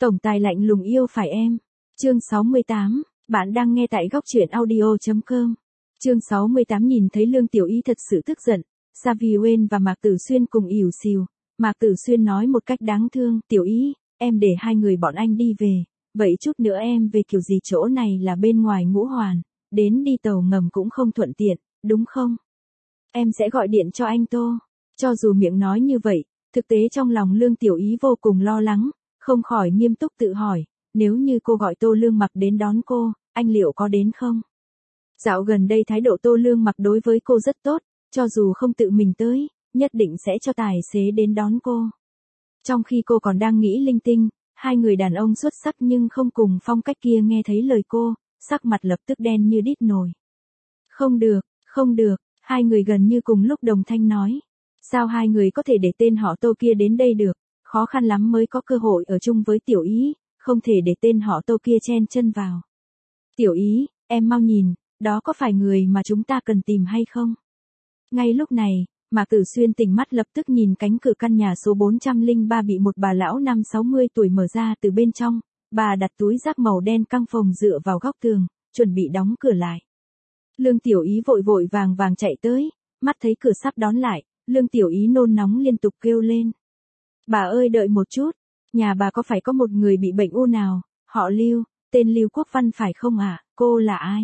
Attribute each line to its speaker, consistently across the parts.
Speaker 1: Tổng tài lạnh lùng yêu phải em. Chương 68, bạn đang nghe tại góc truyện audio.com. Chương 68 nhìn thấy Lương Tiểu Ý thật sự tức giận, Savvy Uyên và Mạc Tử Xuyên cùng ỉu xìu. Mạc Tử Xuyên nói một cách đáng thương, Tiểu Ý, em để hai người bọn anh đi về, vậy chút nữa em về kiểu gì, chỗ này là bên ngoài Ngũ Hoàn, đến đi tàu ngầm cũng không thuận tiện, đúng không? Em sẽ gọi điện cho anh Tô. Cho dù miệng nói như vậy, thực tế trong lòng Lương Tiểu Ý vô cùng lo lắng, không khỏi nghiêm túc tự hỏi, nếu như cô gọi Tô Lương Mặc đến đón cô, anh liệu có đến không? Dạo gần đây thái độ Tô Lương Mặc đối với cô rất tốt, cho dù không tự mình tới, nhất định sẽ cho tài xế đến đón cô. Trong khi cô còn đang nghĩ linh tinh, hai người đàn ông xuất sắc nhưng không cùng phong cách kia nghe thấy lời cô, sắc mặt lập tức đen như đít nồi. Không được, không được, hai người gần như cùng lúc đồng thanh nói. Sao hai người có thể để tên họ Tô kia đến đây được, khó khăn lắm mới có cơ hội ở chung với Tiểu Ý, không thể để tên họ Tô kia chen chân vào. Tiểu Ý, em mau nhìn, đó có phải người mà chúng ta cần tìm hay không? Ngay lúc này, Mạc Tử Xuyên tỉnh mắt lập tức nhìn cánh cửa căn nhà số 403 bị một bà lão năm 60 tuổi mở ra từ bên trong, bà đặt túi rác màu đen căng phồng dựa vào góc tường, chuẩn bị đóng cửa lại. Lương Tiểu Ý vội vội vàng vàng chạy tới, mắt thấy cửa sắp đón lại, Lương Tiểu Ý nôn nóng liên tục kêu lên. Bà ơi đợi một chút, nhà bà có phải có một người bị bệnh u nào, họ Lưu, tên Lưu Quốc Văn phải không ạ? Cô là ai?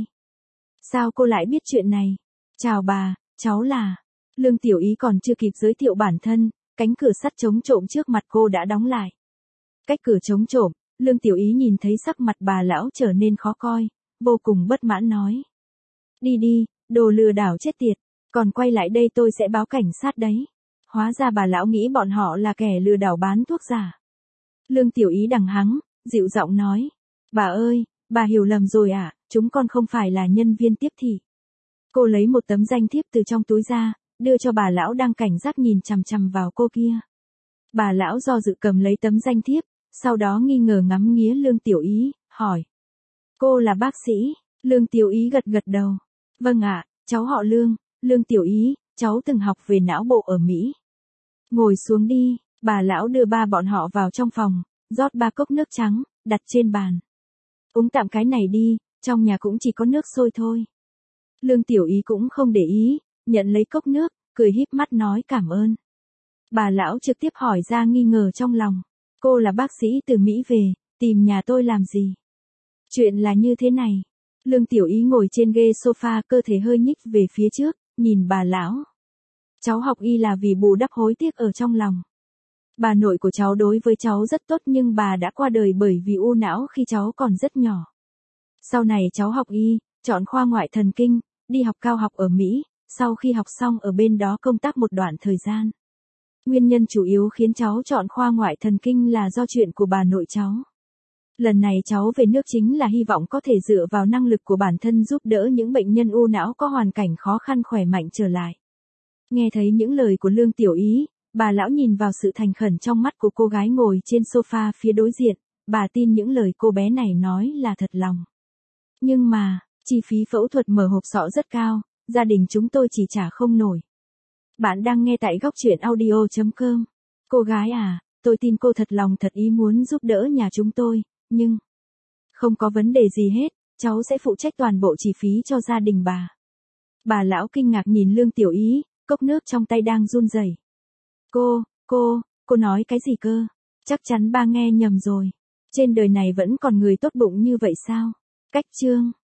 Speaker 1: Sao cô lại biết chuyện này? Chào bà, cháu là... Lương Tiểu Ý còn chưa kịp giới thiệu bản thân, cánh cửa sắt chống trộm trước mặt cô đã đóng lại. Cách cửa chống trộm, Lương Tiểu Ý nhìn thấy sắc mặt bà lão trở nên khó coi, vô cùng bất mãn nói. Đi đi, đồ lừa đảo chết tiệt, còn quay lại đây tôi sẽ báo cảnh sát đấy. Hóa ra bà lão nghĩ bọn họ là kẻ lừa đảo bán thuốc giả. Lương Tiểu Ý đằng hắng, dịu giọng nói. Bà ơi, bà hiểu lầm rồi ạ, chúng con không phải là nhân viên tiếp thị. Cô lấy một tấm danh thiếp từ trong túi ra, đưa cho bà lão đang cảnh giác nhìn chằm chằm vào cô kia. Bà lão do dự cầm lấy tấm danh thiếp, sau đó nghi ngờ ngắm nghía Lương Tiểu Ý, hỏi. Cô là bác sĩ? Lương Tiểu Ý gật gật đầu. Vâng ạ, cháu họ Lương, Lương Tiểu Ý, cháu từng học về não bộ ở Mỹ. Ngồi xuống đi, bà lão đưa ba bọn họ vào trong phòng, rót 3 cốc nước trắng, đặt trên bàn. Uống tạm cái này đi, trong nhà cũng chỉ có nước sôi thôi. Lương Tiểu Ý cũng không để ý, nhận lấy cốc nước, cười híp mắt nói cảm ơn. Bà lão trực tiếp hỏi ra nghi ngờ trong lòng. Cô là bác sĩ từ Mỹ về, tìm nhà tôi làm gì? Chuyện là như thế này. Lương Tiểu Ý ngồi trên ghế sofa, cơ thể hơi nhích về phía trước, nhìn bà lão. Cháu học y là vì bù đắp hối tiếc ở trong lòng. Bà nội của cháu đối với cháu rất tốt nhưng bà đã qua đời bởi vì u não khi cháu còn rất nhỏ. Sau này cháu học y, chọn khoa ngoại thần kinh, đi học cao học ở Mỹ, sau khi học xong ở bên đó công tác một đoạn thời gian. Nguyên nhân chủ yếu khiến cháu chọn khoa ngoại thần kinh là do chuyện của bà nội cháu. Lần này cháu về nước chính là hy vọng có thể dựa vào năng lực của bản thân giúp đỡ những bệnh nhân u não có hoàn cảnh khó khăn khỏe mạnh trở lại. Nghe thấy những lời của Lương Tiểu Ý, bà lão nhìn vào sự thành khẩn trong mắt của cô gái ngồi trên sofa phía đối diện, bà tin những lời cô bé này nói là thật lòng. Nhưng mà, chi phí phẫu thuật mở hộp sọ rất cao, gia đình chúng tôi chỉ trả không nổi. Bạn đang nghe tại góc truyện audio.com. Cô gái à, tôi tin cô thật lòng thật ý muốn giúp đỡ nhà chúng tôi, nhưng... Không có vấn đề gì hết, cháu sẽ phụ trách toàn bộ chi phí cho gia đình bà. Bà lão kinh ngạc nhìn Lương Tiểu Ý, cốc nước trong tay đang run rẩy. Cô nói cái gì cơ? Chắc chắn ba nghe nhầm rồi. Trên đời này vẫn còn người tốt bụng như vậy sao? Cách chương.